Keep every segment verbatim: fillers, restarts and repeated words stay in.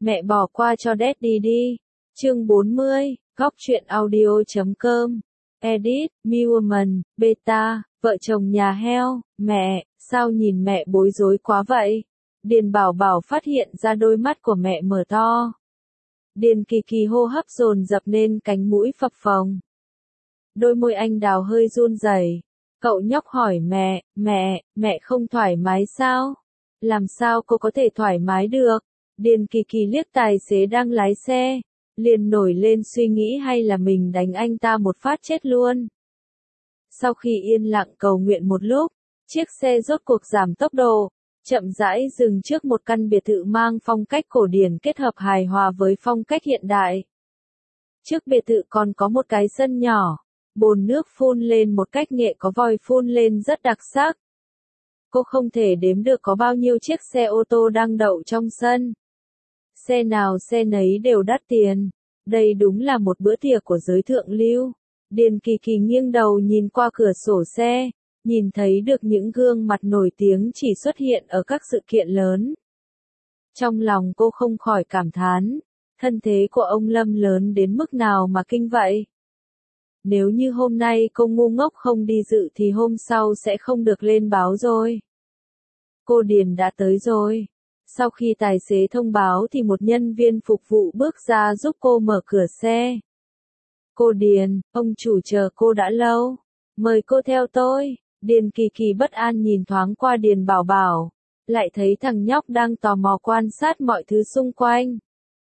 Mẹ bỏ qua cho Daddy đi. Chương bốn mươi, góc truyện audio chấm com. Edit, Millman, Beta, vợ chồng nhà heo. Mẹ, sao nhìn mẹ bối rối quá vậy? Điền Bảo Bảo phát hiện ra đôi mắt của mẹ mở to. Điền Kỳ Kỳ hô hấp dồn dập nên cánh mũi phập phồng. Đôi môi anh đào hơi run rẩy. Cậu nhóc hỏi mẹ, mẹ, mẹ không thoải mái sao? Làm sao cô có thể thoải mái được? Điền Kỳ Kỳ liếc tài xế đang lái xe, liền nổi lên suy nghĩ hay là mình đánh anh ta một phát chết luôn. Sau khi yên lặng cầu nguyện một lúc, chiếc xe rốt cuộc giảm tốc độ, chậm rãi dừng trước một căn biệt thự mang phong cách cổ điển kết hợp hài hòa với phong cách hiện đại. Trước biệt thự còn có một cái sân nhỏ, bồn nước phun lên một cách nghệ có vòi phun lên rất đặc sắc. Cô không thể đếm được có bao nhiêu chiếc xe ô tô đang đậu trong sân. Xe nào xe nấy đều đắt tiền. Đây đúng là một bữa tiệc của giới thượng lưu. Điền Kỳ Kỳ nghiêng đầu nhìn qua cửa sổ xe, nhìn thấy được những gương mặt nổi tiếng chỉ xuất hiện ở các sự kiện lớn. Trong lòng cô không khỏi cảm thán, thân thế của ông Lâm lớn đến mức nào mà kinh vậy. Nếu như hôm nay cô ngu ngốc không đi dự thì hôm sau sẽ không được lên báo rồi. Cô Điền đã tới rồi. Sau khi tài xế thông báo thì một nhân viên phục vụ bước ra giúp cô mở cửa xe. Cô Điền, ông chủ chờ cô đã lâu. Mời cô theo tôi. Điền Kỳ Kỳ bất an nhìn thoáng qua Điền Bảo Bảo, lại thấy thằng nhóc đang tò mò quan sát mọi thứ xung quanh.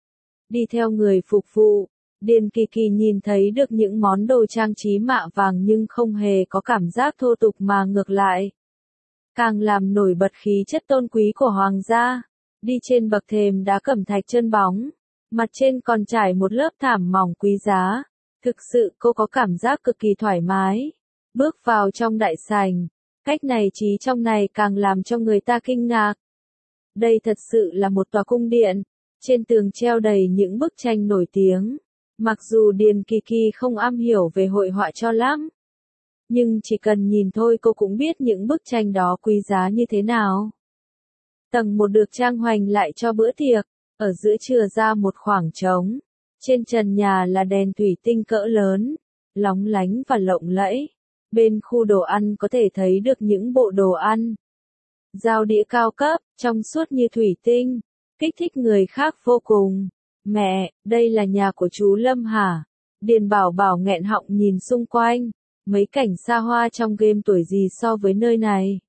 Đi theo người phục vụ, Điền Kỳ Kỳ nhìn thấy được những món đồ trang trí mạ vàng nhưng không hề có cảm giác thô tục mà ngược lại. Càng làm nổi bật khí chất tôn quý của hoàng gia. Đi trên bậc thềm đá cẩm thạch trơn bóng, mặt trên còn trải một lớp thảm mỏng quý giá. Thực sự cô có cảm giác cực kỳ thoải mái. Bước vào trong đại sảnh, cách này trí trong này càng làm cho người ta kinh ngạc. Đây thật sự là một tòa cung điện, trên tường treo đầy những bức tranh nổi tiếng. Mặc dù Điền Kỳ Kỳ không am hiểu về hội họa cho lắm, nhưng chỉ cần nhìn thôi cô cũng biết những bức tranh đó quý giá như thế nào. Tầng một được trang hoành lại cho bữa tiệc, ở giữa chừa ra một khoảng trống. Trên trần nhà là đèn thủy tinh cỡ lớn, lóng lánh và lộng lẫy. Bên khu đồ ăn có thể thấy được những bộ đồ ăn. Dao đĩa cao cấp, trong suốt như thủy tinh, kích thích người khác vô cùng. Mẹ, đây là nhà của chú Lâm hả? Điền Bảo Bảo nghẹn họng nhìn xung quanh, mấy cảnh xa hoa trong game tuổi gì so với nơi này.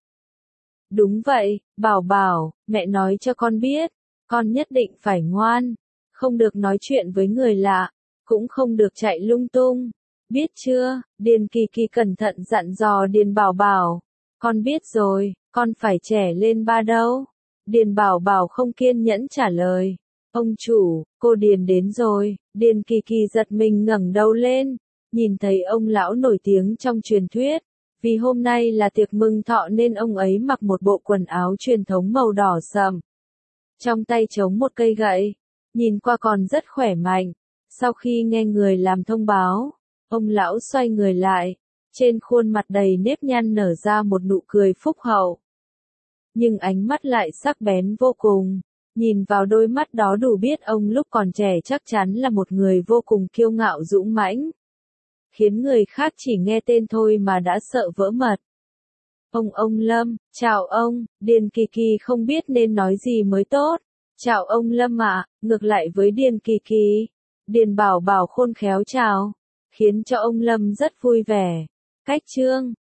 Đúng vậy, Bảo Bảo, mẹ nói cho con biết, con nhất định phải ngoan, không được nói chuyện với người lạ, cũng không được chạy lung tung, biết chưa? Điền Kỳ Kỳ cẩn thận dặn dò Điền Bảo Bảo, con biết rồi, con phải trẻ lên ba đâu? Điền Bảo Bảo không kiên nhẫn trả lời, ông chủ, cô Điền đến rồi. Điền Kỳ Kỳ giật mình ngẩng đầu lên, nhìn thấy ông lão nổi tiếng trong truyền thuyết. Vì hôm nay là tiệc mừng thọ nên ông ấy mặc một bộ quần áo truyền thống màu đỏ sậm. Trong tay chống một cây gậy, nhìn qua còn rất khỏe mạnh. Sau khi nghe người làm thông báo, ông lão xoay người lại, trên khuôn mặt đầy nếp nhăn nở ra một nụ cười phúc hậu. Nhưng ánh mắt lại sắc bén vô cùng, nhìn vào đôi mắt đó đủ biết ông lúc còn trẻ chắc chắn là một người vô cùng kiêu ngạo dũng mãnh. Khiến người khác chỉ nghe tên thôi mà đã sợ vỡ mật. Ông ông Lâm, chào ông. Điền Kỳ Kỳ không biết nên nói gì mới tốt. Chào ông Lâm ạ. Ngược lại với Điền Kỳ Kỳ, Điền Bảo Bảo khôn khéo chào, khiến cho ông Lâm rất vui vẻ. Cách trương,